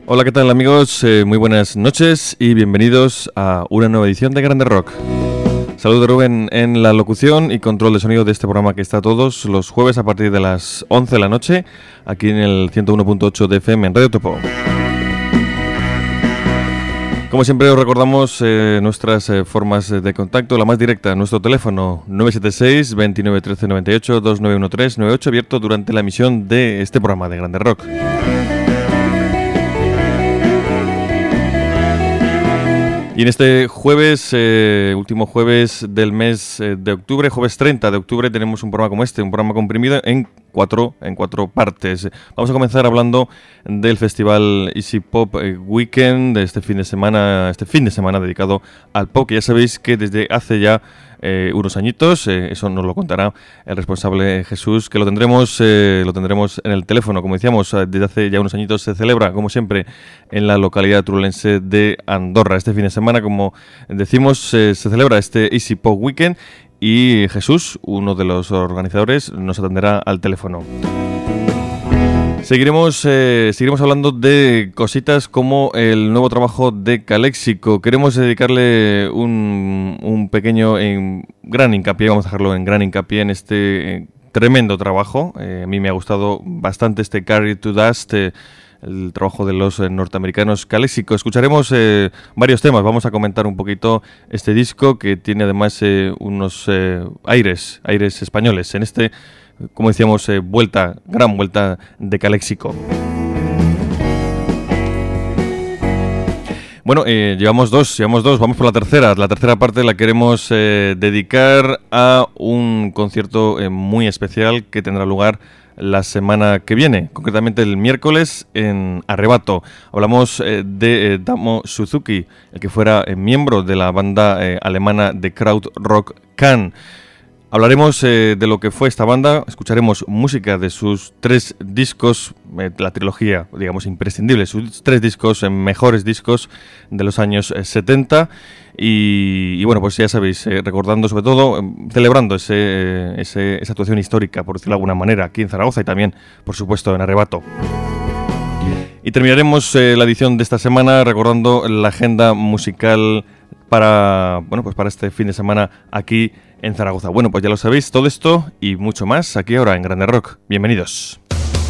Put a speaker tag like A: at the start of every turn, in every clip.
A: Hola, ¿qué tal amigos? Muy buenas noches y bienvenidos a una nueva edición de Grande Rock. Saludos de Rubén en la locución y control de sonido de este programa que está todos los jueves a partir de las 11 de la noche, aquí en el 101.8 de FM en Radio Topo. Como siempre os recordamos nuestras formas de contacto, la más directa, nuestro teléfono 976 29 13 98 2913 98, abierto durante la emisión de este programa de Grande Rock. Y en este jueves, último jueves del mes de octubre, jueves 30 de octubre, tenemos un programa como este, un programa comprimido en cuatro partes. Vamos a comenzar hablando del festival Easy Pop Weekend de este fin de semana dedicado al pop, que ya sabéis que desde hace ya unos añitos, eso nos lo contará el responsable Jesús, que lo tendremos en el teléfono. Como decíamos, desde hace ya unos añitos se celebra, como siempre, en la localidad turolense de Andorra. Este fin de semana, como decimos, se celebra este Easy Pop Weekend y Jesús, uno de los organizadores, nos atenderá al teléfono. Seguiremos hablando de cositas como el nuevo trabajo de Calexico. Queremos dedicarle un pequeño gran hincapié, vamos a dejarlo en gran hincapié en este tremendo trabajo. A mí me ha gustado bastante este Carry to Dust, el trabajo de los norteamericanos Calexico. Escucharemos varios temas, vamos a comentar un poquito este disco que tiene además unos aires españoles. En este, como decíamos, gran vuelta de Calexico. Bueno, llevamos dos, vamos por la tercera. La tercera parte la queremos dedicar a un concierto muy especial que tendrá lugar la semana que viene, concretamente el miércoles en Arrebato. Hablamos de Damo Suzuki, el que fuera miembro de la banda alemana de Krautrock Can. Hablaremos de lo que fue esta banda, escucharemos música de sus 3 discos, la trilogía, digamos, imprescindible, sus 3 discos, mejores discos de los años 70 y bueno, pues ya sabéis, recordando sobre todo, celebrando esa actuación histórica, por decirlo de alguna manera, aquí en Zaragoza y también, por supuesto, en Arrebato. Y terminaremos la edición de esta semana recordando la agenda musical para este fin de semana aquí en Zaragoza. Bueno, pues ya lo sabéis, todo esto y mucho más aquí ahora en Grande Rock. Bienvenidos.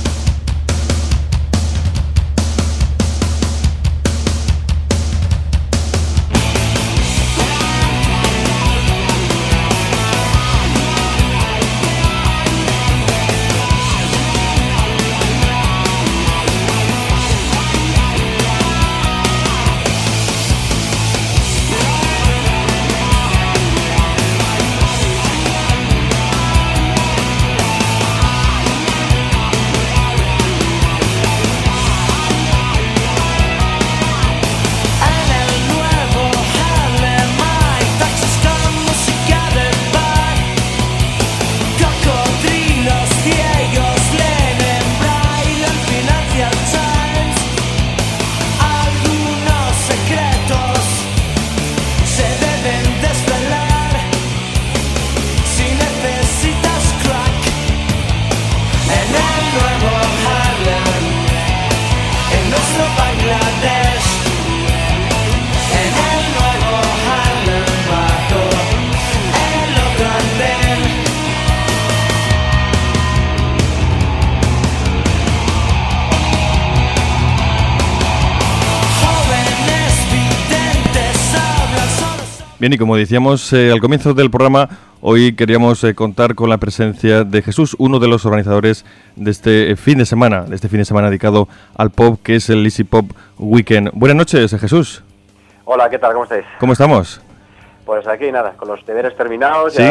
A: Bien, y como decíamos al comienzo del programa, hoy queríamos contar con la presencia de Jesús, uno de los organizadores de este fin de semana dedicado al pop, que es el Easy Pop Weekend. Buenas noches, Jesús.
B: Hola, ¿qué tal? ¿Cómo estáis?
A: ¿Cómo estamos?
B: Pues aquí nada, con los deberes terminados,
A: ¿sí?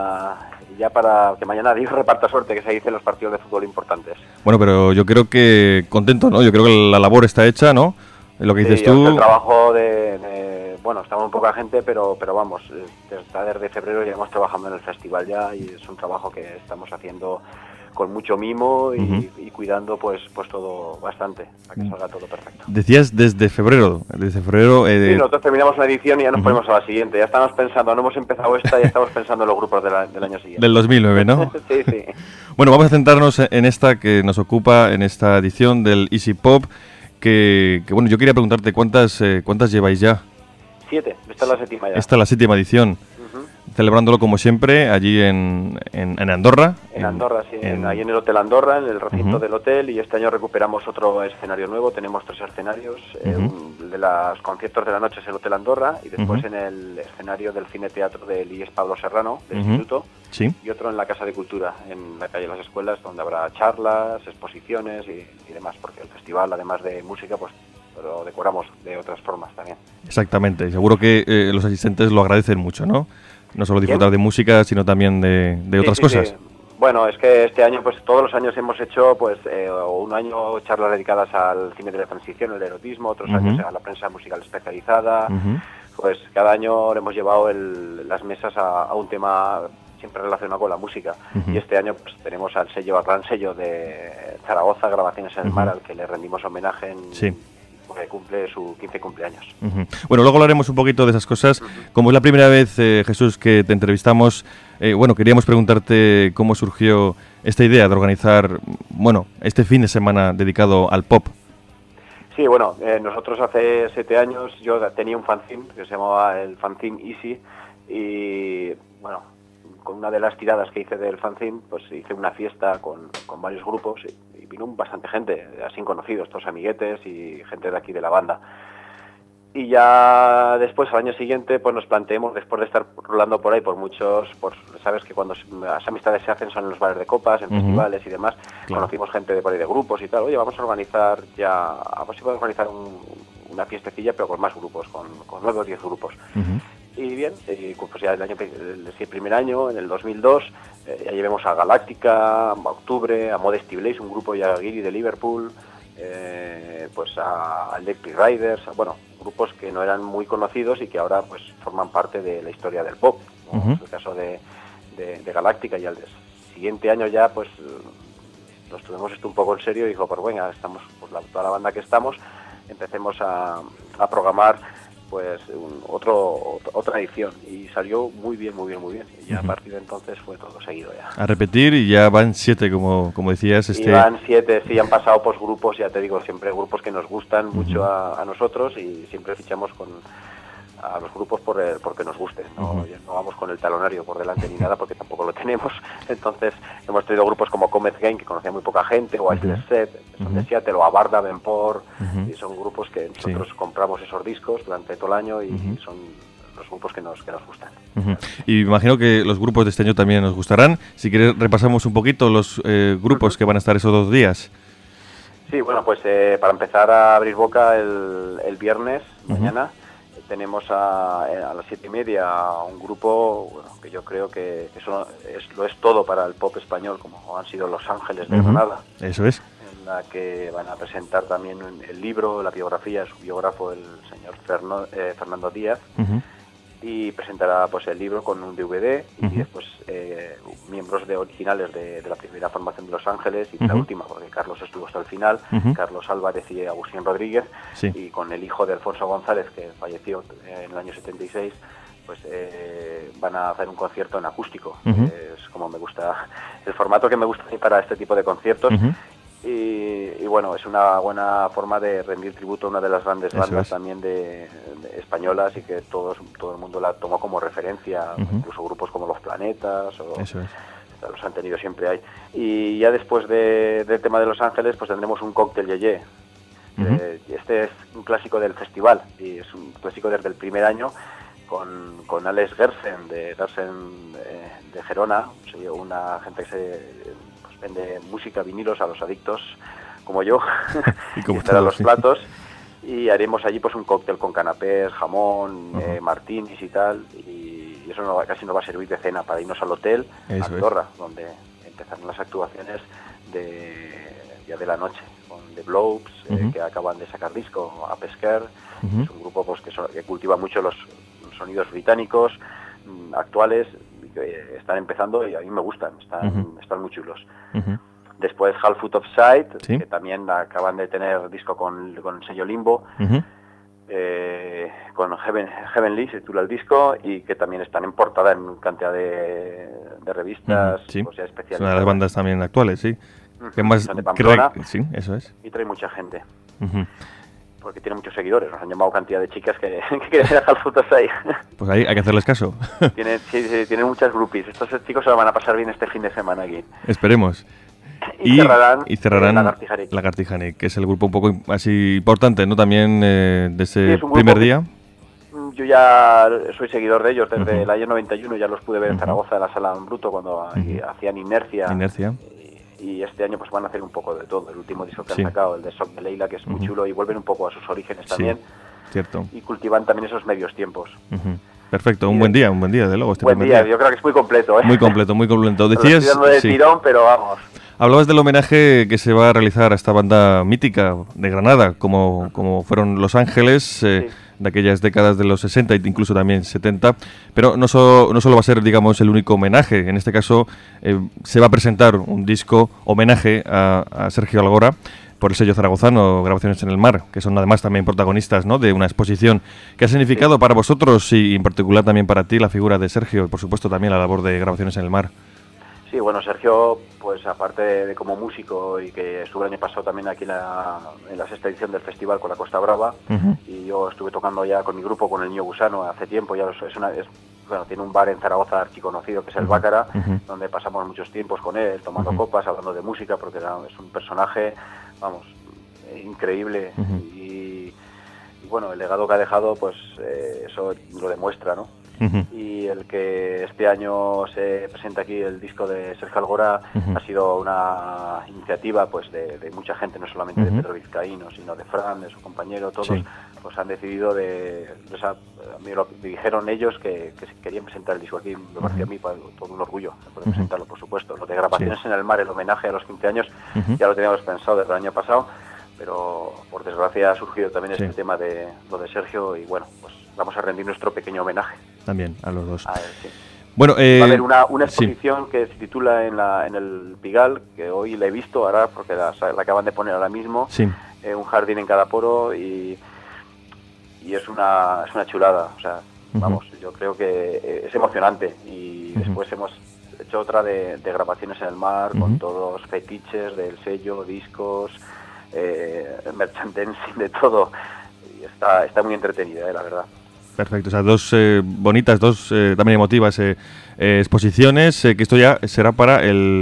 B: ya para que mañana Dios reparta suerte, que se dice en los partidos de fútbol importantes.
A: Bueno, pero yo creo que contento, ¿no? Yo creo que la labor está hecha, ¿no? Lo que dices tú.
B: El trabajo bueno, estamos un poca gente, pero vamos, desde febrero ya hemos trabajando en el festival ya y es un trabajo que estamos haciendo con mucho mimo y cuidando pues todo bastante, para que salga todo perfecto.
A: Decías desde febrero.
B: Sí, nosotros terminamos una edición y ya nos ponemos a la siguiente. Ya estamos pensando, no hemos empezado esta, ya estamos pensando en los grupos del año siguiente.
A: Del 2009, ¿no?
B: Sí, sí.
A: Bueno, vamos a centrarnos en esta que nos ocupa, en esta edición del Easy Pop. bueno, yo quería preguntarte cuántas lleváis ya.
B: 7, esta es la 7ª ya.
A: Esta es la 7ª edición. Celebrándolo como siempre allí en Andorra.
B: En Andorra, sí, ahí en el Hotel Andorra, en el recinto del hotel, y este año recuperamos otro escenario nuevo. Tenemos 3 escenarios. El de los conciertos de la noche es el Hotel Andorra, y después en el escenario del Cine Teatro del IES Pablo Serrano, del Instituto, y otro en la Casa de Cultura, en la calle Las Escuelas, donde habrá charlas, exposiciones y demás, porque el festival, además de música, pues lo decoramos de otras formas también.
A: Exactamente, y seguro que los asistentes lo agradecen mucho, ¿no? No solo disfrutar de música, sino también de otras cosas.
B: Sí. Bueno, es que este año, pues todos los años hemos hecho, pues un año charlas dedicadas al cine de la transición, el erotismo, otros años a la prensa musical especializada. Pues cada año le hemos llevado las mesas a un tema siempre relacionado con la música. Y este año pues tenemos al gran sello de Zaragoza, Grabaciones en el Mar, al que le rendimos homenaje porque cumple su 15 cumpleaños.
A: Bueno, luego hablaremos un poquito de esas cosas. Como es la primera vez, Jesús, que te entrevistamos, bueno, queríamos preguntarte cómo surgió esta idea de organizar, bueno, este fin de semana dedicado al pop.
B: Sí, bueno, nosotros hace 7 años yo tenía un fanzine que se llamaba el fanzine Easy, y bueno, con una de las tiradas que hice del fanzine, pues hice una fiesta con varios grupos y vino bastante gente, así conocidos, todos amiguetes y gente de aquí de la banda. Y ya después, al año siguiente, pues nos planteemos, después de estar rolando por ahí por muchos, sabes que cuando las amistades se hacen son en los bares de copas, en festivales y demás, conocimos gente de por ahí de grupos y tal, oye, vamos a organizar una fiestecilla, pero con más grupos, con 9 o 10 grupos. Y bien, pues ya el primer año, en el 2002, ya llevemos a Galáctica, a Octubre, a Modesty Blaze, un grupo ya guiri de Liverpool, pues a Electric Riders, bueno, grupos que no eran muy conocidos y que ahora pues forman parte de la historia del pop, como es el caso de Galáctica. Y al siguiente año ya pues nos tuvimos esto un poco en serio y dijo, pues venga, estamos pues toda la banda que estamos, empecemos a programar pues otra edición, y salió muy bien. Y ya a partir de entonces fue todo seguido ya.
A: A repetir, y ya van 7, como decías.
B: Y van 7, sí, han pasado pues grupos, ya te digo, siempre grupos que nos gustan mucho a nosotros, y siempre fichamos a los grupos porque nos gusten, ¿no? No vamos con el talonario por delante ni nada, porque tampoco lo tenemos. Entonces hemos tenido grupos como Comet Game, que conocía muy poca gente, o Isles Set, que son de Seattle, o Abarda, Benpor, y son grupos que nosotros compramos esos discos durante todo el año, y son los grupos que nos gustan.
A: Y imagino que los grupos de este año también nos gustarán. Si quieres, repasamos un poquito los grupos que van a estar esos 2 días.
B: Sí, bueno, pues para empezar a abrir boca el viernes, mañana, tenemos a las 7:30 un grupo, bueno, que yo creo que lo es todo para el pop español, como han sido Los Ángeles de Granada.
A: Eso es.
B: En la que van a presentar también el libro, la biografía de su biógrafo, el señor Fernando Díaz, y presentará pues el libro con un DVD, y después miembros originales de la primera formación de Los Ángeles y de la última, porque Carlos estuvo hasta el final, Carlos Álvarez y Agustín Rodríguez, y con el hijo de Alfonso González, que falleció en el año 76, pues van a hacer un concierto en acústico. Es como me gusta, el formato que me gusta para este tipo de conciertos. Y bueno, es una buena forma de rendir tributo a una de las grandes bandas también de españolas, y que todo el mundo la tomó como referencia, incluso grupos como Los Planetas, los han tenido, siempre hay. Y ya después del tema de Los Ángeles, pues tendremos un cóctel yeye. Este es un clásico del festival, y es un clásico desde el primer año, con Alex Gersen de Gerona, una gente que vende música, vinilos a los adictos como yo, y estará los platos, y haremos allí pues un cóctel con canapés, jamón, martinis y tal, y eso casi nos va a servir de cena para irnos al hotel Andorra, donde empezarán las actuaciones de la noche, con The Blobs, que acaban de sacar disco, A Pescar. Es un grupo pues que cultiva mucho los sonidos británicos actuales, que están empezando, y a mí me gustan, están muy chulos. Después Half Foot of Sight, que también acaban de tener disco con el sello Limbo, con Heavenly se titula el disco, y que también están en portada en cantidad de revistas, o sea, especiales.
A: Es una de las bandas también actuales, sí. Que más
B: de Pamplona,
A: sí, eso es.
B: Y trae mucha gente. Porque tiene muchos seguidores, nos han llamado cantidad de chicas que quieren dejar fotos ahí.
A: Pues ahí hay que hacerles caso.
B: Tienen muchas groupies. Estos chicos se lo van a pasar bien este fin de semana aquí.
A: Esperemos.
B: Y cerrarán
A: Lagartija-Nick, que es el grupo un poco así importante, ¿no? También de ese primer día.
B: Yo ya soy seguidor de ellos desde el año 91, ya los pude ver en Zaragoza, en la Sala Bruto, cuando hacían Inercia. Y este año pues van a hacer un poco de todo. El último disco que han sacado, el de Sock de Leila, que es muy chulo, y vuelven un poco a sus orígenes también.
A: Cierto.
B: Y cultivan también esos medios tiempos.
A: Perfecto, un buen día, de luego.
B: Buen día, yo creo que es muy completo.
A: Muy completo.
B: Decías... de tirón, pero vamos.
A: Hablabas del homenaje que se va a realizar a esta banda mítica de Granada, como fueron Los Ángeles, de aquellas décadas de los 60 e incluso también 70, pero no solo va a ser, digamos, el único homenaje. En este caso se va a presentar un disco homenaje a Sergio Algora por el sello zaragozano Grabaciones en el Mar, que son además también protagonistas, ¿no?, de una exposición. ¿Qué ha significado para vosotros y en particular también para ti la figura de Sergio y por supuesto también la labor de Grabaciones en el Mar?
B: Sí, bueno, Sergio, pues aparte de como músico y que estuvo el año pasado también aquí en la sexta edición del festival con la Costa Brava, y yo estuve tocando ya con mi grupo, con el Niño Gusano, hace tiempo, ya tiene un bar en Zaragoza archiconocido que es el Bácara, donde pasamos muchos tiempos con él, tomando copas, hablando de música, porque es un personaje, vamos, increíble, y bueno, el legado que ha dejado, pues eso lo demuestra, ¿no? Y el que este año se presenta aquí el disco de Sergio Algora ha sido una iniciativa pues de mucha gente, no solamente de Pedro Vizcaíno, sino de Fran, de su compañero, todos pues han decidido me lo dijeron ellos que querían presentar el disco aquí. Me pareció a mí todo un orgullo de poder presentarlo, por supuesto. Lo de Grabaciones en el Mar, el homenaje a los 15 años, ya lo teníamos pensado desde el año pasado, pero por desgracia ha surgido también este tema de lo de Sergio, y bueno, pues vamos a rendir nuestro pequeño homenaje.
A: También a los dos.
B: A él, sí.
A: Bueno,
B: va a haber una exposición que se titula en el Pigal, que hoy la he visto ahora porque la acaban de poner ahora mismo, un jardín en cada poro, y es una chulada, o sea, vamos, yo creo que es emocionante. Y después hemos hecho otra de Grabaciones en el Mar, con todos fetiches del sello, discos, merchandising, de todo, y está muy entretenida, la verdad.
A: Perfecto, o sea, dos bonitas, también emotivas exposiciones, que esto ya será para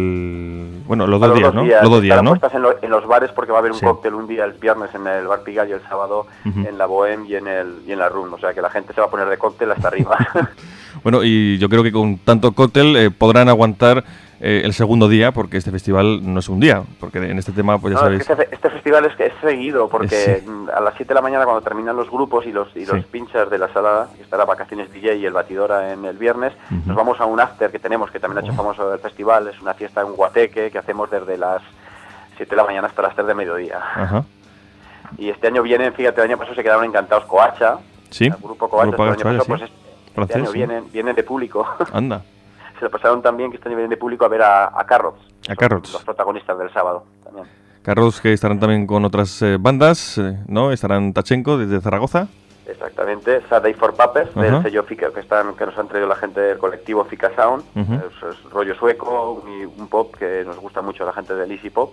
A: los dos días, ¿no? Los 2 días, ¿no?
B: Puestas en los bares, porque va a haber un cóctel un día el viernes en el Bar Pigal y el sábado en la Bohème y en la Run, o sea que la gente se va a poner de cóctel hasta arriba.
A: Bueno, y yo creo que con tanto cóctel podrán aguantar el segundo día, porque este festival no es un día, porque en este tema pues ya sabéis...
B: Este festival es seguido, porque a las 7 de la mañana, cuando terminan los grupos y los pinchers de la sala, que está la Vacaciones DJ y el Batidora en el viernes, nos vamos a un after que tenemos, que también ha hecho famoso el festival. Es una fiesta en Guateque que hacemos desde las 7 de la mañana hasta las 3 de mediodía. Y este año vienen, fíjate, el año pasado se quedaron encantados Coacha, el grupo Coacha, el año pasado, pues este año vienen de público.
A: Anda. Se
B: lo pasaron también, que este año vienen de público a ver a Carrots.
A: A Carrots.
B: Los protagonistas del sábado también.
A: Carrots, que estarán también con otras bandas, ¿no? Estarán Tachenko desde Zaragoza.
B: Exactamente, Saturday for Puppets, del sello Fika, que nos han traído la gente del colectivo Fika Sound. Es rollo sueco, un pop que nos gusta mucho a la gente del Easy Pop.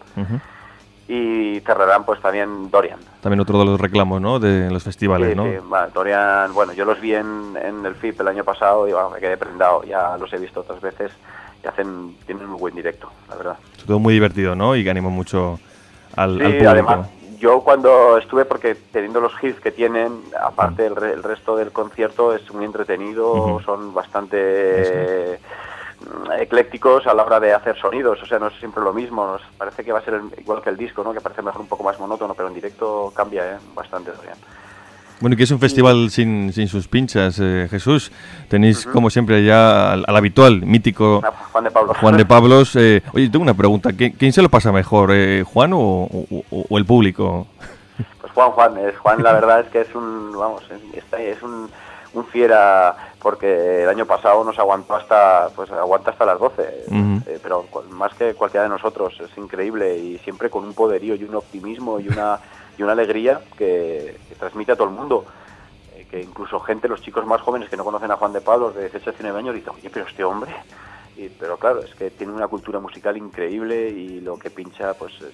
B: Y cerrarán pues también Dorian. También
A: otro de los reclamos, ¿no?, de los festivales, ¿no?
B: Sí, Dorian, bueno, yo los vi en el FIP el año pasado y me quedé prendado, ya los he visto otras veces y tienen un muy buen directo, la verdad.
A: Es todo muy divertido, ¿no?, y que anima mucho al público.
B: Además, yo cuando estuve, porque teniendo los hits que tienen, aparte el resto del concierto es muy entretenido, son bastante... eclécticos a la hora de hacer sonidos, o sea, no es siempre lo mismo, nos parece que va a ser igual que el disco, ¿no?, que parece mejor un poco más monótono, pero en directo cambia bastante bien.
A: Bueno, y que es un festival sin sus pinchas, Jesús. Tenéis, como siempre, ya al habitual, mítico Juan de Pablos. Oye, tengo una pregunta, ¿quién se lo pasa mejor, Juan o el público?
B: Pues Juan, la verdad es que es un fiera, porque el año pasado nos aguanta hasta las 12, pero más que cualquiera de nosotros, es increíble, y siempre con un poderío y un optimismo y una alegría que transmite a todo el mundo, que incluso los chicos más jóvenes que no conocen a Juan de Pablos de 18 a 19 años dicen, oye, pero este hombre, pero claro, es que tiene una cultura musical increíble y lo que pincha pues es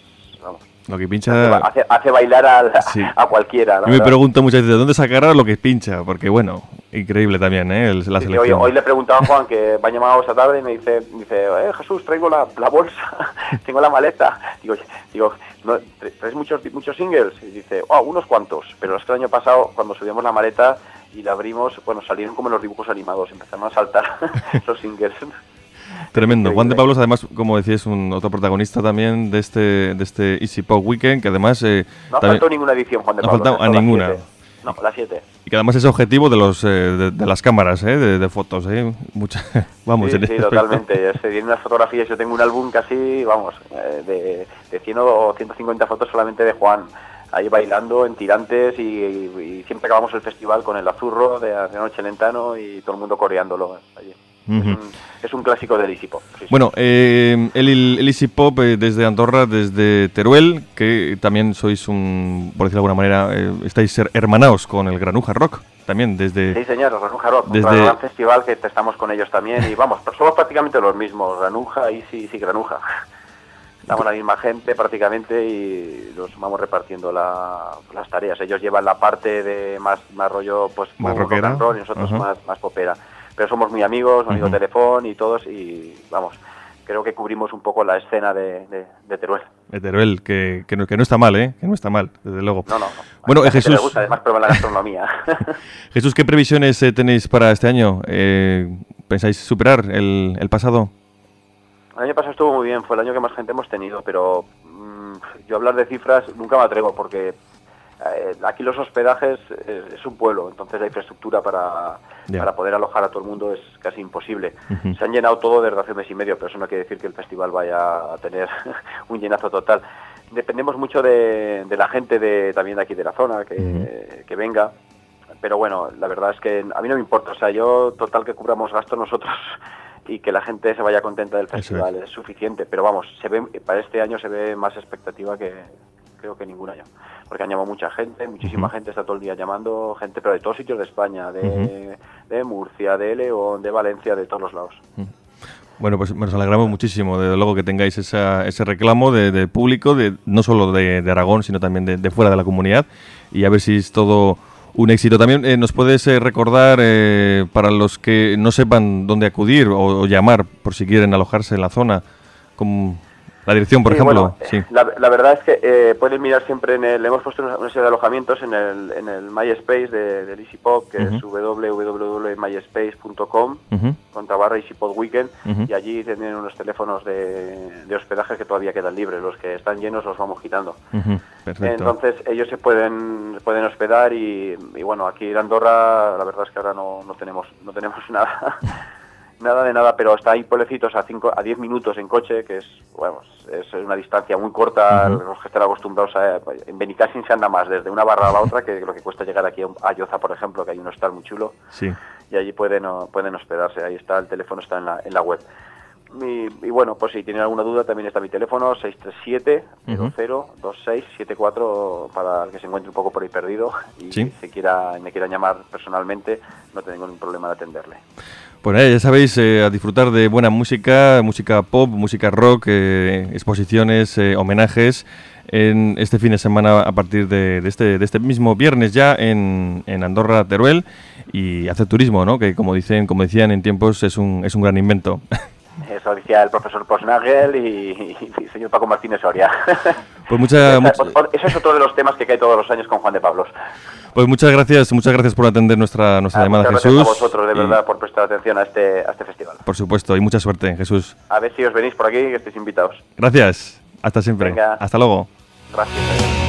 B: vamos.
A: Lo que pincha...
B: Hace bailar a cualquiera.
A: Yo me pregunto muchas veces, ¿de dónde sacará lo que pincha? Porque, bueno, increíble también, la selección.
B: Hoy le preguntaba a Juan, que va llamado esta tarde, y me dice Jesús, traigo la bolsa, tengo la maleta. Digo ¿no, ¿traes muchos singles? Y dice, unos cuantos. Pero es que el año pasado, cuando subimos la maleta y la abrimos, bueno, salieron como los dibujos animados, empezaron a saltar los singles.
A: Tremendo. Juan de Pablos, además, como decías, otro protagonista también de este Easy Pop Weekend, que además...
B: no ha faltado ninguna edición, Juan de Pablos.
A: No ha faltado a ninguna.
B: No, la 7.
A: Y que además es objetivo de las cámaras, de fotos, Vamos,
B: sí, totalmente. Se vienen unas fotografías, yo tengo un álbum casi, vamos, de 100 o 150 fotos solamente de Juan, ahí bailando en tirantes y siempre acabamos el festival con el azurro de Noche Lentano y todo el mundo coreándolo allí. Es un clásico del Easy Pop. Sí.
A: Bueno, el Easy Pop desde Andorra, desde Teruel, que también sois por decirlo de alguna manera, estáis hermanaos con el Granuja Rock, también desde...
B: Sí, señor, el Granuja Rock, un gran festival que estamos con ellos también, y vamos, somos prácticamente los mismos, Granuja y sí, Granuja. Estamos la misma gente prácticamente y nos vamos repartiendo las tareas. Ellos llevan la parte de más rollo, pues,
A: más rock and
B: roll, y nosotros más popera. Pero somos muy amigos, amigos de teléfono y todos, y vamos, creo que cubrimos un poco la escena de Teruel.
A: De Teruel, que no está mal, que no está mal, desde luego.
B: No.
A: Bueno, Jesús...
B: Me gusta, además, probar la gastronomía.
A: Jesús, ¿qué previsiones tenéis para este año? ¿Pensáis superar el pasado?
B: El año pasado estuvo muy bien, fue el año que más gente hemos tenido, pero yo hablar de cifras nunca me atrevo, porque aquí los hospedajes es un pueblo, entonces la infraestructura para poder alojar a todo el mundo es casi imposible. Se han llenado todo desde hace un mes y medio, pero eso no quiere decir que el festival vaya a tener un llenazo total. Dependemos mucho de la gente también de aquí de la zona que venga, pero bueno, la verdad es que a mí no me importa, o sea, yo total que cubramos gastos nosotros y que la gente se vaya contenta del festival es suficiente, pero vamos, para este año se ve más expectativa que creo que ningún año, porque han llamado mucha gente, muchísima gente está todo el día llamando, gente pero de todos sitios de España, de Murcia, de León, de Valencia, de todos los lados.
A: Bueno, pues nos alegramos muchísimo, desde luego que tengáis ese reclamo de público, no solo de Aragón, sino también de fuera de la comunidad, y a ver si es todo un éxito. También nos puedes recordar, para los que no sepan dónde acudir o llamar por si quieren alojarse en la zona, como la dirección, por ejemplo.
B: Bueno, la verdad es que pueden mirar siempre le hemos puesto una serie de alojamientos en el MySpace del Easy Pop, que es www.myspace.com /Easy Pop Weekend, y allí tienen unos teléfonos de hospedaje que todavía quedan libres, los que están llenos los vamos quitando.
A: Perfecto.
B: Entonces ellos se pueden hospedar y bueno, aquí en Andorra la verdad es que ahora no tenemos nada. Nada de nada, pero está ahí pueblecitos a 10 minutos en coche, que es una distancia muy corta. Los que están acostumbrados en Benicàssim se anda más desde una barra a la otra que lo que cuesta llegar aquí a Lloza, por ejemplo, que hay un hostal muy chulo.
A: Sí.
B: Y allí pueden hospedarse. Ahí está, el teléfono está en la web. Y bueno, pues si tienen alguna duda, también está mi teléfono, 637-002674, para el que se encuentre un poco por ahí perdido y me quiera llamar personalmente, no tengo ningún problema de atenderle.
A: Pues ya sabéis, a disfrutar de buena música pop, música rock, exposiciones, homenajes en este fin de semana a partir de este mismo viernes ya en Andorra, Teruel, y hacer turismo, ¿no? Que como decían en tiempos es un gran invento.
B: Eso decía el profesor Posnagel y el señor Paco Martínez Soria.
A: Pues
B: eso es otro de los temas que cae todos los años con Juan de Pablos.
A: Pues muchas gracias por atender nuestra llamada,
B: Jesús. Gracias a vosotros, de verdad, por prestar atención a este festival.
A: Por supuesto, y mucha suerte, Jesús.
B: A ver si os venís por aquí, que estéis invitados.
A: Gracias, hasta siempre.
B: Venga.
A: Hasta luego.
B: Gracias.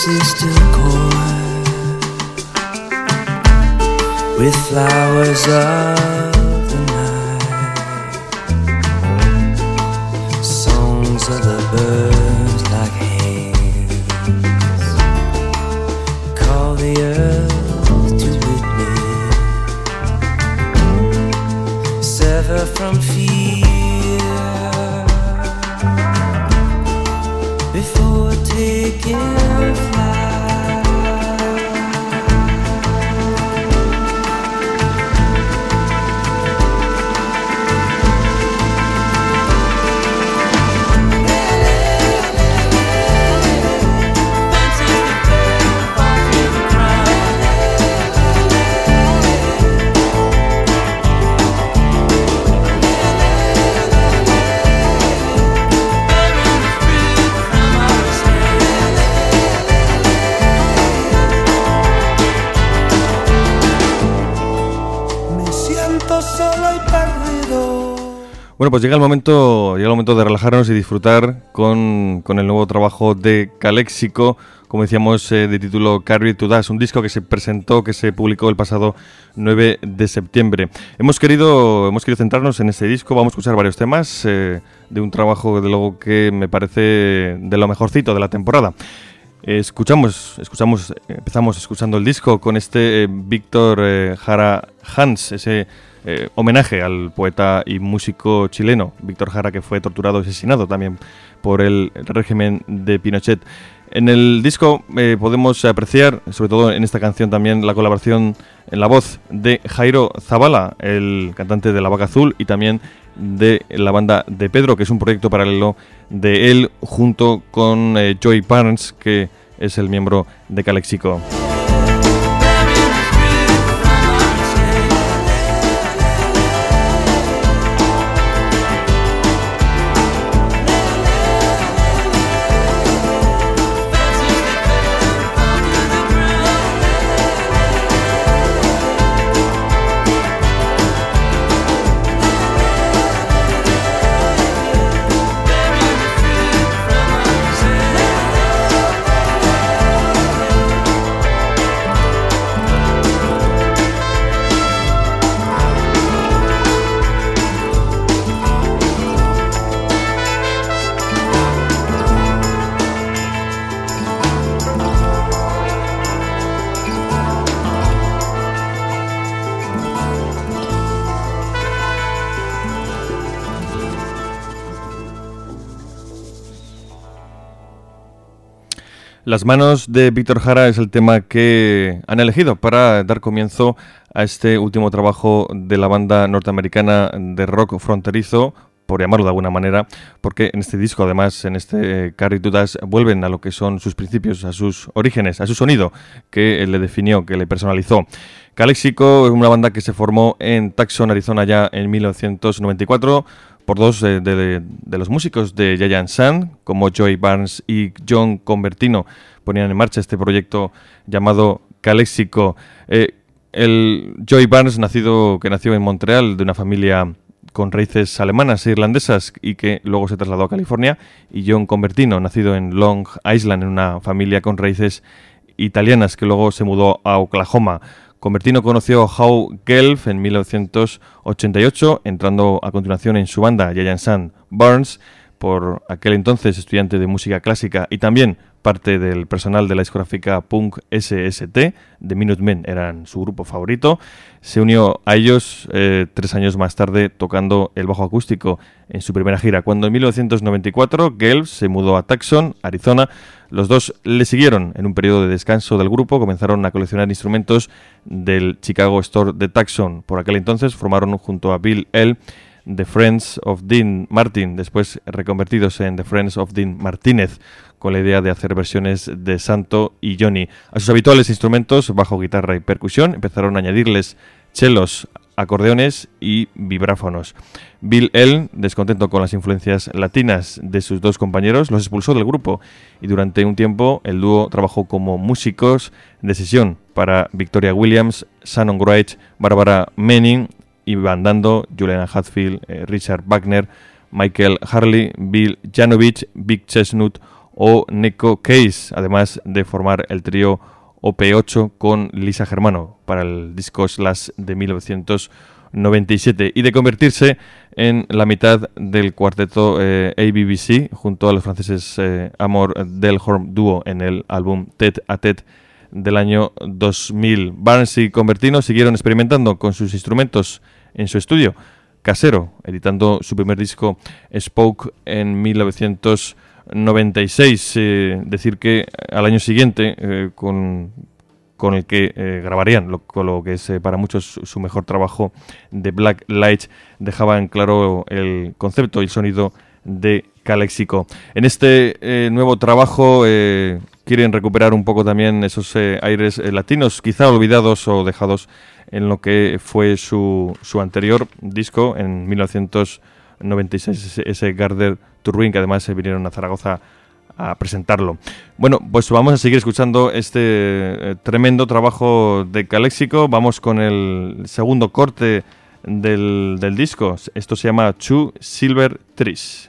C: is still coy with flowers of the night, songs of the birds like hands call the earth to witness, sever from fear before taking flight.
A: Bueno, pues llega el momento de relajarnos y disfrutar con el nuevo trabajo de Calexico, como decíamos, de título Carried to Dust, un disco que se presentó, que se publicó el pasado 9 de septiembre. Hemos querido centrarnos en este disco, vamos a escuchar varios temas de un trabajo, de luego, que me parece de lo mejorcito de la temporada. Empezamos escuchando el disco con este Víctor Jara Hans, ese homenaje al poeta y músico chileno Víctor Jara, que fue torturado y asesinado también por el régimen de Pinochet. En el disco podemos apreciar, sobre todo en esta canción también, la colaboración en la voz de Jairo Zabala, el cantante de La Vaca Azul, y también de la banda de Pedro, que es un proyecto paralelo de él junto con Joy Barnes, que es el miembro de Calexico. Las manos de Víctor Jara es el tema que han elegido para dar comienzo a este último trabajo de la banda norteamericana de rock fronterizo, por llamarlo de alguna manera, porque en este disco, además, en este Carried to Dust, vuelven a lo que son sus principios, a sus orígenes, a su sonido que le definió, que le personalizó. Calexico es una banda que se formó en Tucson, Arizona, ya en 1994, por dos de los músicos de Giant Sun, como Joy Barnes y John Convertino, ponían en marcha este proyecto llamado Calexico. El Joy Barnes, que nació en Montreal, de una familia con raíces alemanas e irlandesas y que luego se trasladó a California, y John Convertino, nacido en Long Island, en una familia con raíces italianas, que luego se mudó a Oklahoma. Convertino conoció a Hugh Gelf en 1988, entrando a continuación en su banda Giant Sun. Barnes, por aquel entonces estudiante de música clásica y también parte del personal de la discográfica punk SST, de Minutemen eran su grupo favorito, se unió a ellos 3 años más tarde tocando el bajo acústico en su primera gira. Cuando en 1994 Gelf se mudó a Tucson, Arizona, los dos le siguieron en un periodo de descanso del grupo, comenzaron a coleccionar instrumentos del Chicago Store de Tucson. Por aquel entonces formaron junto a Bill L. The Friends of Dean Martin, después reconvertidos en The Friends of Dean Martínez, con la idea de hacer versiones de Santo y Johnny. A sus habituales instrumentos, bajo, guitarra y percusión, empezaron a añadirles chelos, acordeones y vibráfonos. Bill L., descontento con las influencias latinas de sus dos compañeros, los expulsó del grupo, y durante un tiempo el dúo trabajó como músicos de sesión para Victoria Williams, Shannon Wright, Barbara Manning, y bandando Juliana Hatfield, Richard Wagner, Michael Harley, Bill Janovich, Big Chestnut o Neko Case, además de formar el trío OP8 con Lisa Germano para el disco Slash de 1997 y de convertirse en la mitad del cuarteto ABBC junto a los franceses Amor Delorme Duo en el álbum Tête à Tête del año 2000. Barnes y Convertino siguieron experimentando con sus instrumentos en su estudio casero, editando su primer disco Spoke en 1996. Decir que al año siguiente, con el que grabarían lo que es para muchos su mejor trabajo de Black Light, dejaba en claro el concepto y el sonido de Calexico. En este nuevo trabajo quieren recuperar un poco también esos aires latinos, quizá olvidados o dejados en lo que fue su anterior disco en 1996, ese Garder to Ruin, que además vinieron a Zaragoza a presentarlo. Bueno, pues vamos a seguir escuchando este tremendo trabajo de Calexico. Vamos con el segundo corte del disco. Esto se llama Two Silver Trees.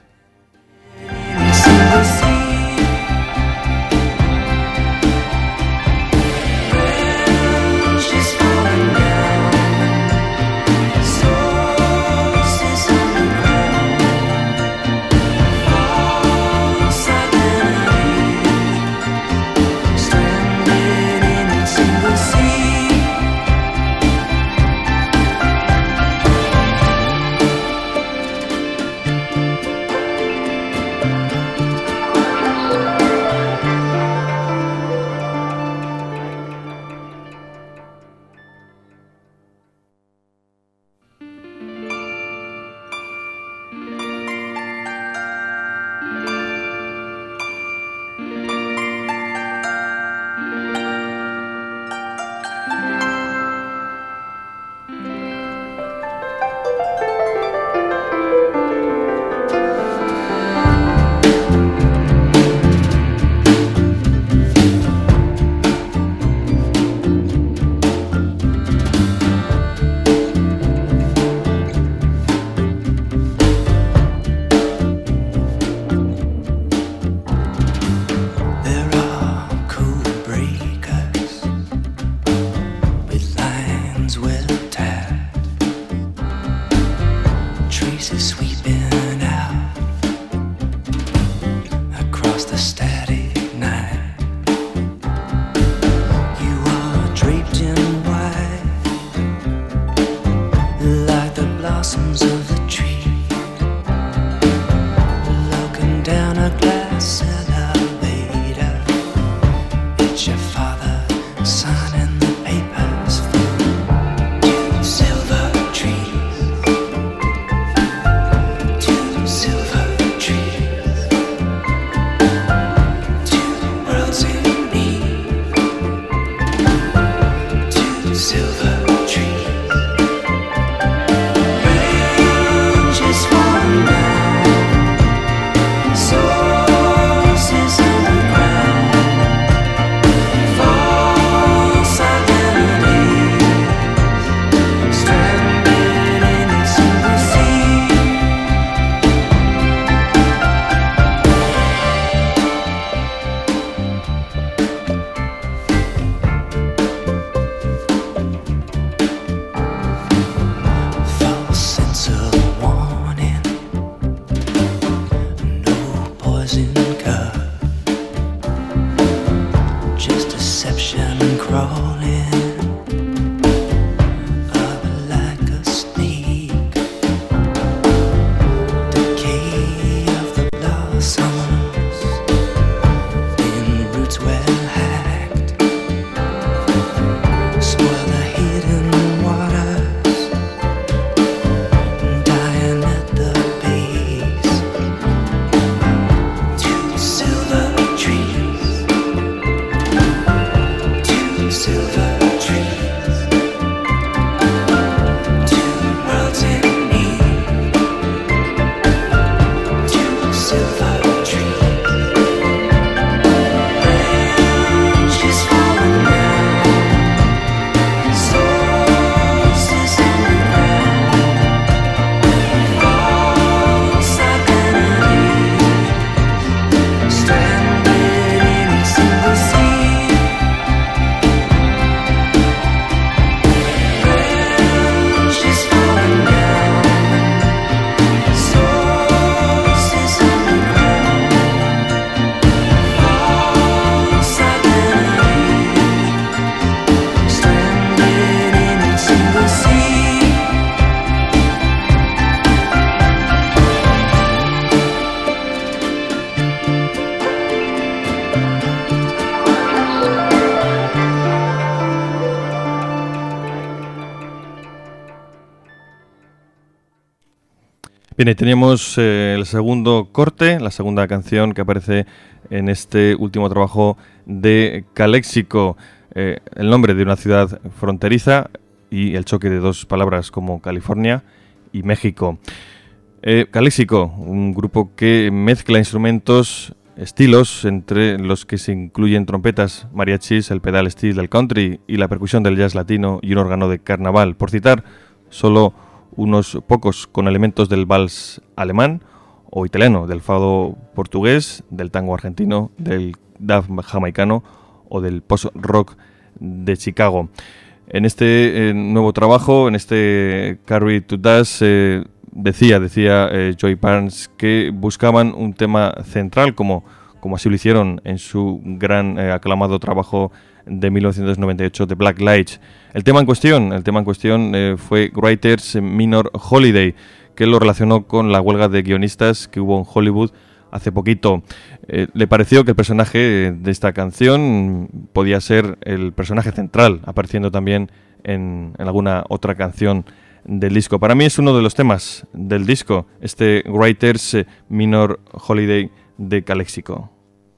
A: Bien, y teníamos el segundo corte, la segunda canción que aparece en este último trabajo de Calexico, el nombre de una ciudad fronteriza y el choque de dos palabras como California y México. Calexico, un grupo que mezcla instrumentos, estilos, entre los que se incluyen trompetas, mariachis, el pedal steel del country y la percusión del jazz latino y un órgano de carnaval, por citar solo unos pocos, con elementos del vals alemán o italiano, del fado portugués, del tango argentino, del dub jamaicano o del post-rock de Chicago. En este nuevo trabajo, en este Carry to Dash, decía Joy Barnes que buscaban un tema central, como así lo hicieron en su gran aclamado trabajo de 1998 de Black Lights. El tema en cuestión fue Writers Minor Holiday, que lo relacionó con la huelga de guionistas que hubo en Hollywood hace poquito. Le pareció que el personaje de esta canción podía ser el personaje central, apareciendo también en alguna otra canción del disco. Para mí es uno de los temas del disco, este Writers Minor Holiday de Calexico.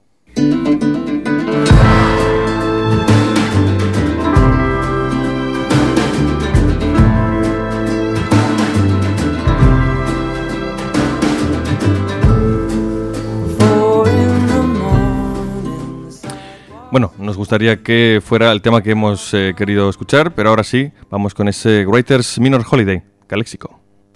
A: Bueno, nos gustaría que fuera el tema que hemos querido escuchar, pero ahora sí, vamos con ese Writers Minor Holiday, Calexico.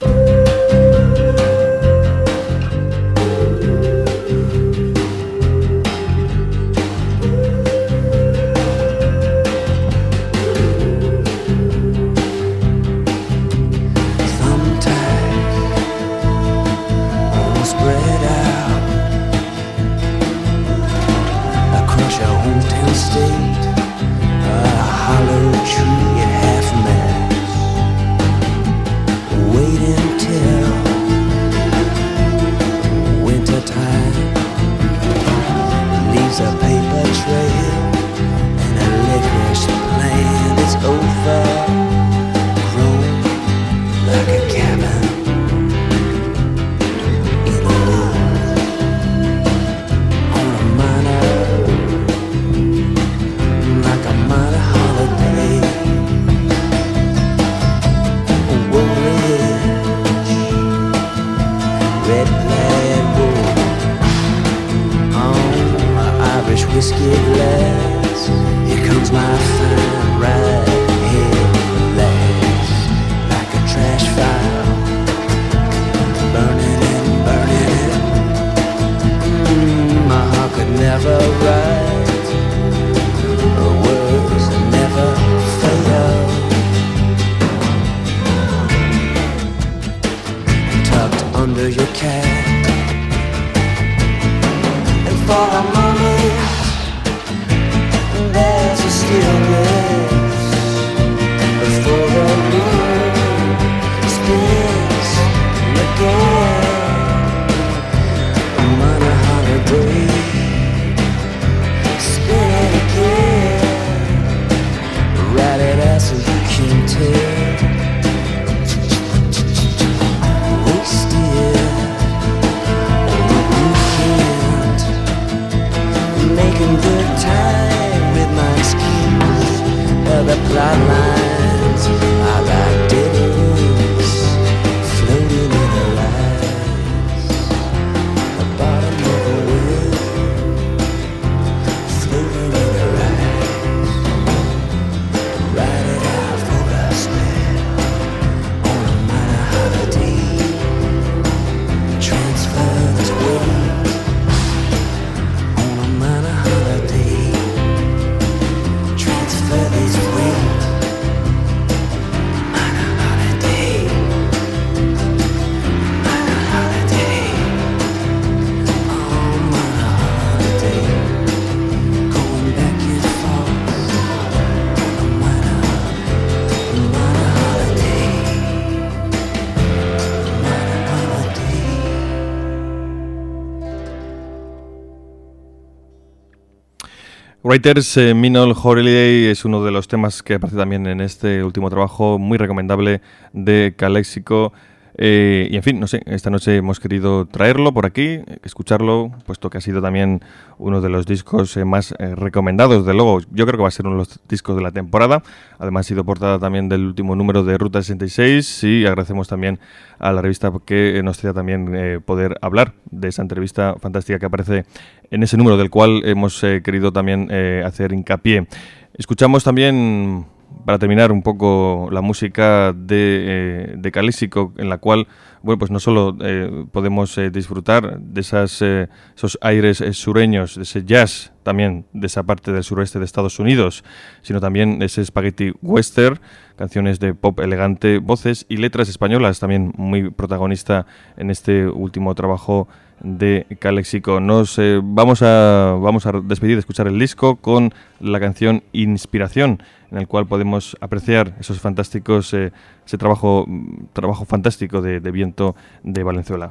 A: Writers Minor Holiday es uno de los temas que aparece también en este último trabajo, muy recomendable, de Calexico. Y en fin, no sé, esta noche hemos querido traerlo por aquí, escucharlo, puesto que ha sido también uno de los discos más recomendados, de luego. Yo creo que va a ser uno de los discos de la temporada. Además ha sido portada también del último número de Ruta 66 y agradecemos también a la revista que nos hacía también poder hablar de esa entrevista fantástica que aparece en ese número, del cual hemos querido también hacer hincapié. Escuchamos también, para terminar, un poco la música de Calexico, en la cual, bueno, pues no solo podemos disfrutar de esos aires sureños, de ese jazz también de esa parte del suroeste de Estados Unidos, sino también ese spaghetti western, canciones de pop elegante, voces y letras españolas, también muy protagonista en este último trabajo de Calexico. Nos vamos a despedir de escuchar el disco con la canción Inspiración, en el cual podemos apreciar esos fantásticos, ese trabajo fantástico de viento de Valenzuela.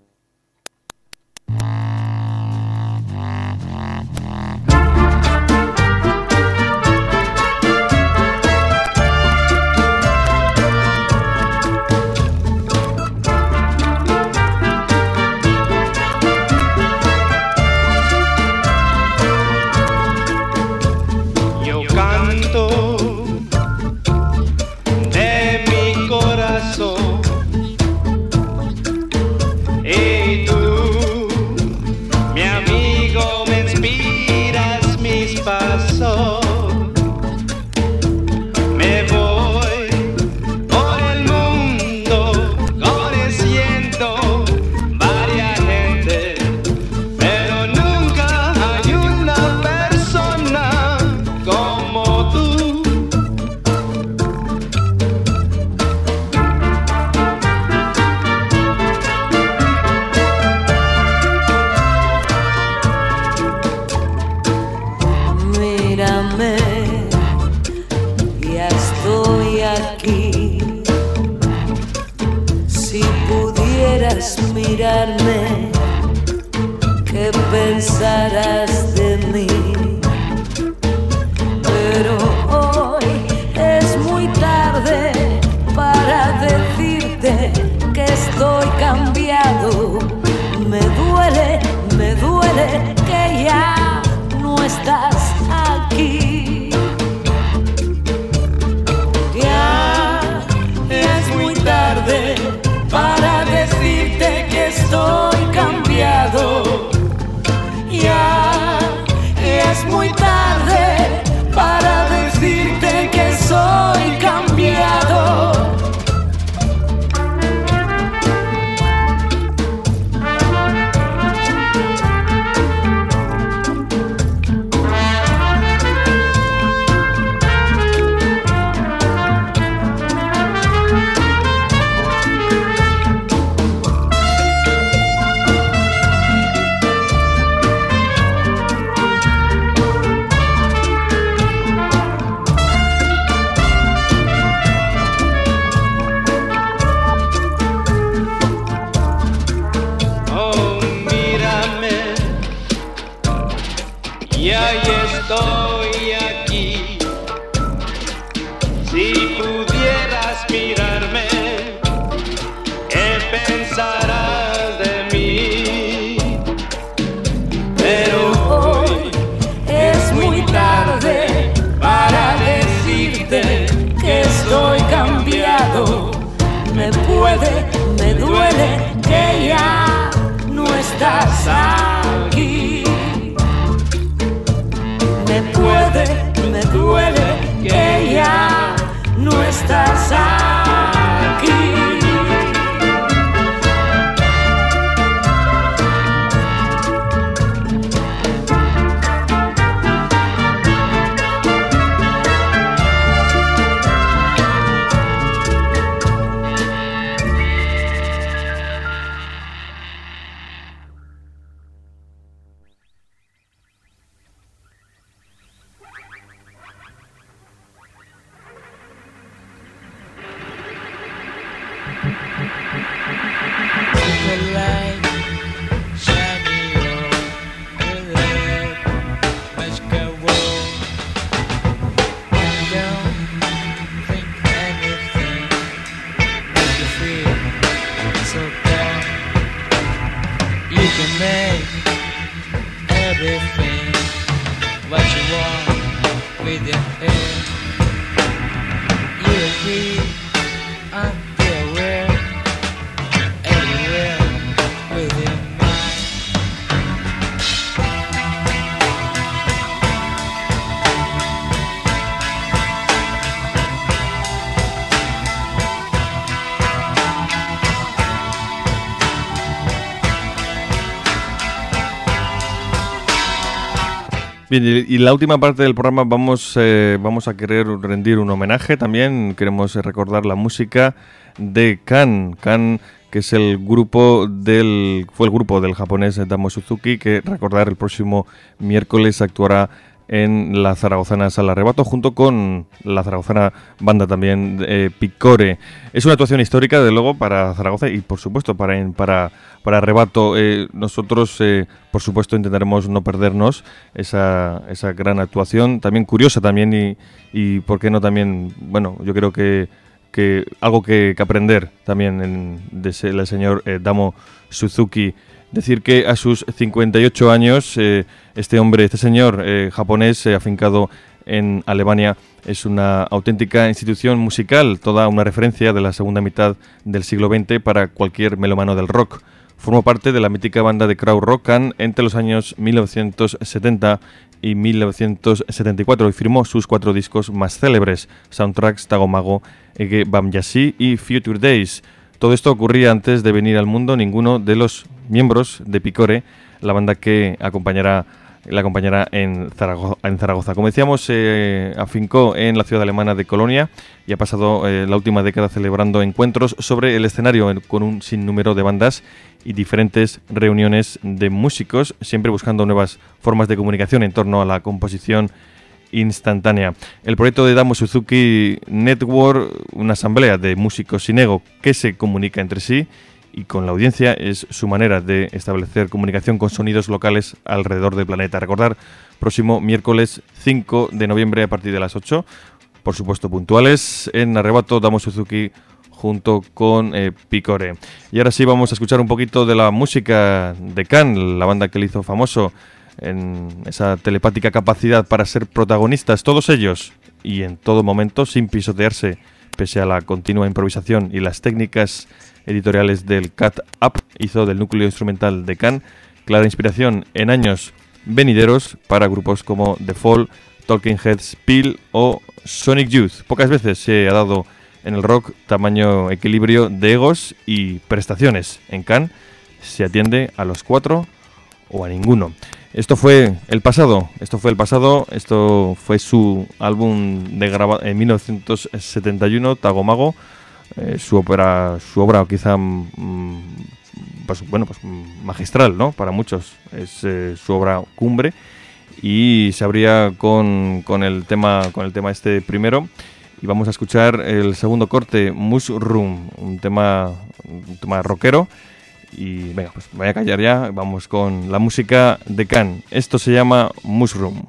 C: Mirarme, ¿qué pensarás de mí? Pero hoy es muy tarde para decirte que estoy cambiado. Me duele que ya no estás aquí. Ya es muy tarde para decirte que estoy cambiado. Ya es muy tarde para decirte que soy cambiado.
D: Estoy aquí. Si pudieras mirarme, ¿qué pensarás de mí? Pero hoy es muy tarde para decirte que estoy cambiado. Me duele que ya no estás aquí. Me duele que ya no estás aquí.
E: me, I feel rare everywhere within me.
A: Bien, y la última parte del programa vamos a querer rendir un homenaje también. Queremos recordar la música de Kan. Kan, que es fue el grupo del japonés Damo Suzuki, que recordar el próximo miércoles actuará en la zaragozana Sala Arrebato, junto con la zaragozana banda también Picore. Es una actuación histórica, de luego, para Zaragoza y, por supuesto, para Arrebato. Nosotros, por supuesto, intentaremos no perdernos esa gran actuación, también curiosa también y ¿por qué no también? Bueno, yo creo que algo que aprender también del señor Damo Suzuki. Decir que a sus 58 años, este señor japonés afincado en Alemania, es una auténtica institución musical, toda una referencia de la segunda mitad del siglo XX para cualquier melómano del rock. Formó parte de la mítica banda de krautrock Kan entre los años 1970 y 1974 y firmó sus 4 discos más célebres: Soundtracks, Tagomago, Ege Bamyashi y Future Days. Todo esto ocurría antes de venir al mundo ninguno de los miembros de Picore, la banda que la acompañará en Zaragoza. Como decíamos, afincó en la ciudad alemana de Colonia y ha pasado la última década celebrando encuentros sobre el escenario con un sinnúmero de bandas y diferentes reuniones de músicos, siempre buscando nuevas formas de comunicación en torno a la composición instantánea. El proyecto de Damo Suzuki Network, una asamblea de músicos sin ego que se comunica entre sí y con la audiencia, es su manera de establecer comunicación con sonidos locales alrededor del planeta. Recordar, próximo miércoles 5 de noviembre a partir de las 8, por supuesto puntuales, en Arrebato, Damo Suzuki junto con Picore. Y ahora sí vamos a escuchar un poquito de la música de Kan, la banda que le hizo famoso en esa telepática capacidad para ser protagonistas todos ellos y en todo momento, sin pisotearse pese a la continua improvisación y las técnicas editoriales del Cut Up, hizo del núcleo instrumental de Kan clara inspiración en años venideros para grupos como The Fall, Talking Heads, Peel o Sonic Youth. Pocas veces se ha dado en el rock tamaño equilibrio de egos y prestaciones. En Kan se atiende a los 4 o a ninguno. Esto fue el pasado, esto fue su álbum en 1971, Tagomago, su obra quizá magistral, ¿no? Para muchos es su obra cumbre, y se abría con el tema este primero, y vamos a escuchar el segundo corte, Mushroom, un tema rockero. Y venga, pues me voy a callar ya, vamos con la música de Kan. Esto se llama Mushroom.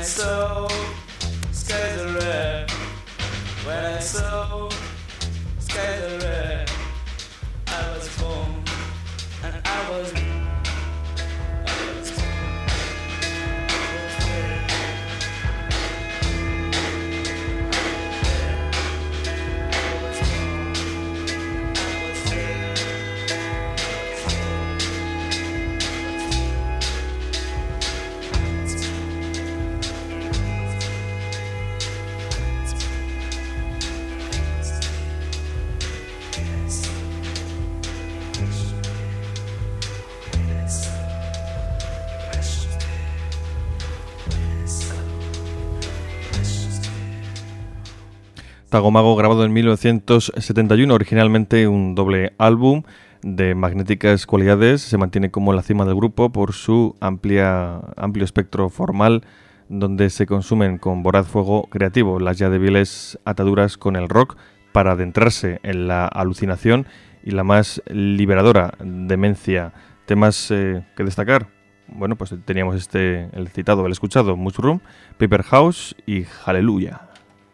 E: so scared of red, when I so scared of red, I was born and I was
A: Tagomago, grabado en 1971, originalmente un doble álbum de magnéticas cualidades, se mantiene como en la cima del grupo por su amplio espectro formal, donde se consumen con voraz fuego creativo las ya débiles ataduras con el rock para adentrarse en la alucinación y la más liberadora demencia. Temas que destacar. Bueno, pues teníamos el citado, el escuchado, Mushroom, Paper House y Hallelujah.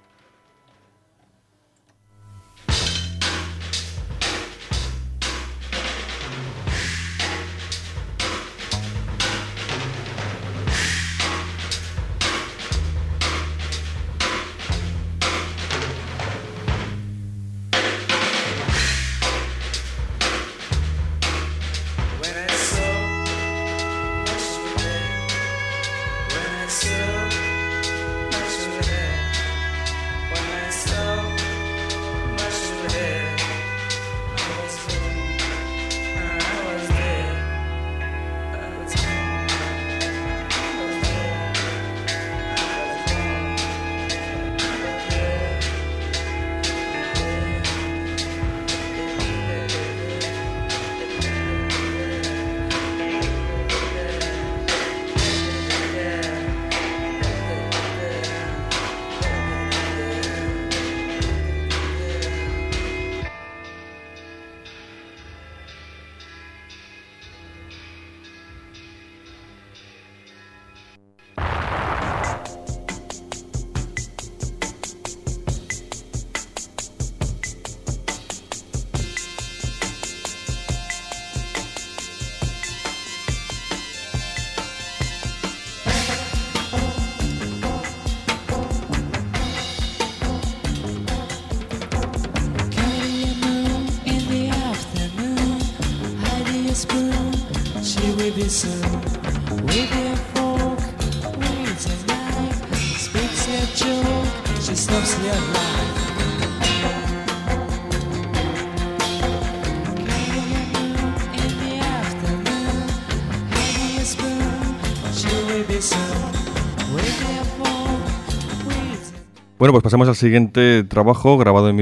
A: Bueno, pues pasamos al siguiente trabajo, grabado en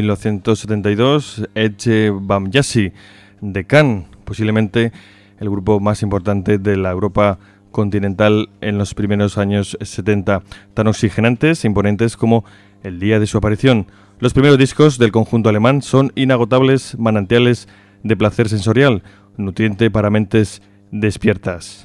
A: 1972, Edge Bamyasi, de Can, posiblemente el grupo más importante de la Europa continental en los primeros años 70, tan oxigenantes e imponentes como el día de su aparición. Los primeros discos del conjunto alemán son inagotables manantiales de placer sensorial, nutriente para mentes despiertas.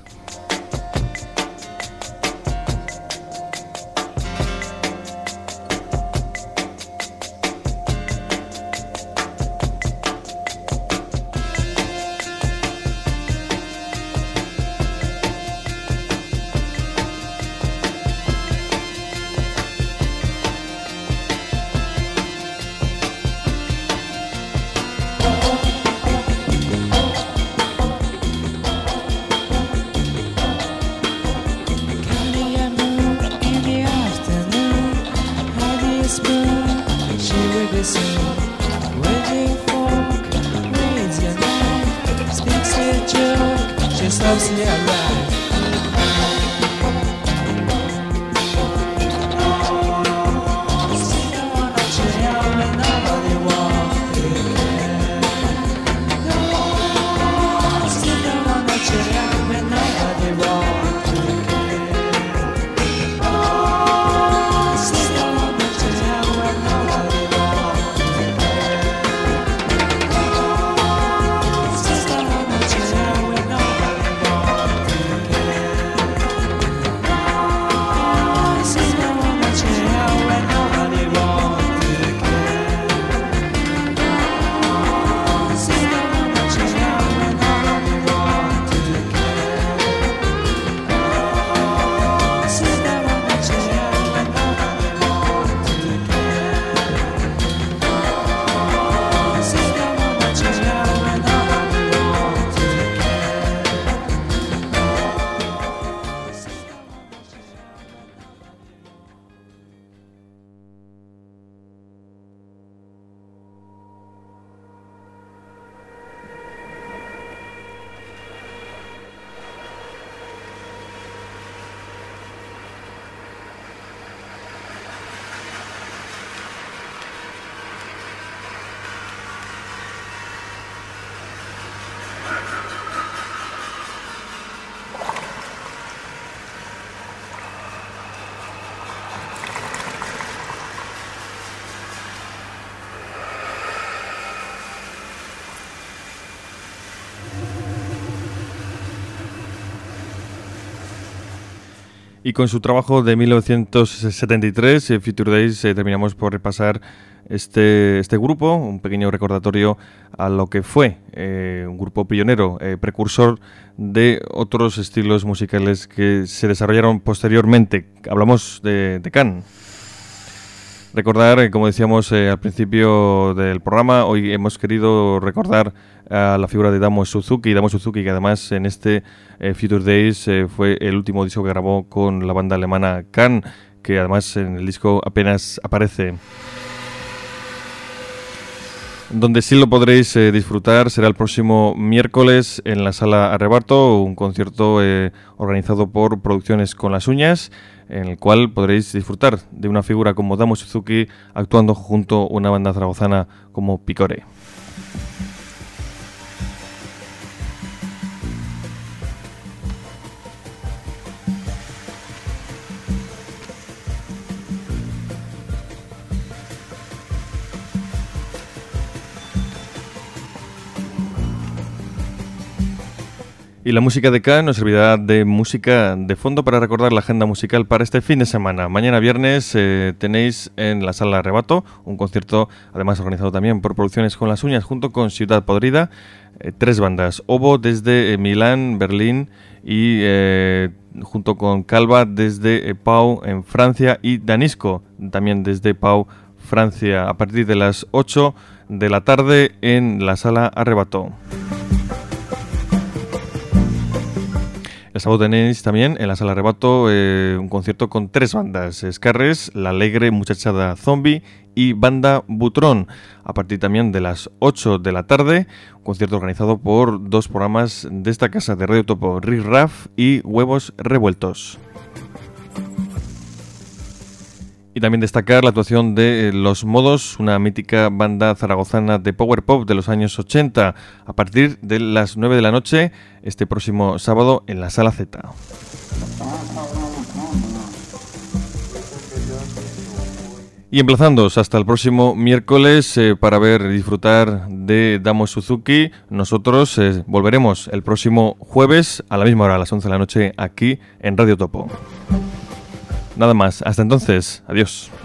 A: Y con su trabajo de 1973, Future Days, terminamos por repasar este grupo, un pequeño recordatorio a lo que fue un grupo pionero, precursor de otros estilos musicales que se desarrollaron posteriormente. Hablamos de Can. Recordar, como decíamos al principio del programa, hoy hemos querido recordar a la figura de Damo Suzuki, que además en este Future Days fue el último disco que grabó con la banda alemana Can, que además en el disco apenas aparece. Donde sí lo podréis disfrutar será el próximo miércoles en la Sala Arrebato, un concierto organizado por Producciones con las Uñas, en el cual podréis disfrutar de una figura como Damo Suzuki actuando junto a una banda zaragozana como Picore. Y la música de Can nos servirá de música de fondo para recordar la agenda musical para este fin de semana. Mañana viernes tenéis en la Sala Arrebato un concierto, además organizado también por Producciones con las Uñas, junto con Ciudad Podrida. 3 bandas, Obo desde Milán, Berlín y junto con Calva desde Pau en Francia y Danisco también desde Pau, Francia, a partir de las 8 de la tarde en la Sala Arrebato. El sábado tenéis también en la Sala Arrebato un concierto con 3 bandas, Escarres, La Alegre Muchachada Zombie y Banda Butrón. A partir también de las 8 de la tarde, un concierto organizado por 2 programas de esta casa de Radio Topo, Riff Raff y Huevos Revueltos. Y también destacar la actuación de Los Modos, una mítica banda zaragozana de power pop de los años 80, a partir de las 9 de la noche, este próximo sábado en la Sala Z. Y emplazándoos hasta el próximo miércoles para ver y disfrutar de Damo Suzuki. Nosotros volveremos el próximo jueves a la misma hora, a las 11 de la noche, aquí en Radio Topo. Nada más, hasta entonces, adiós.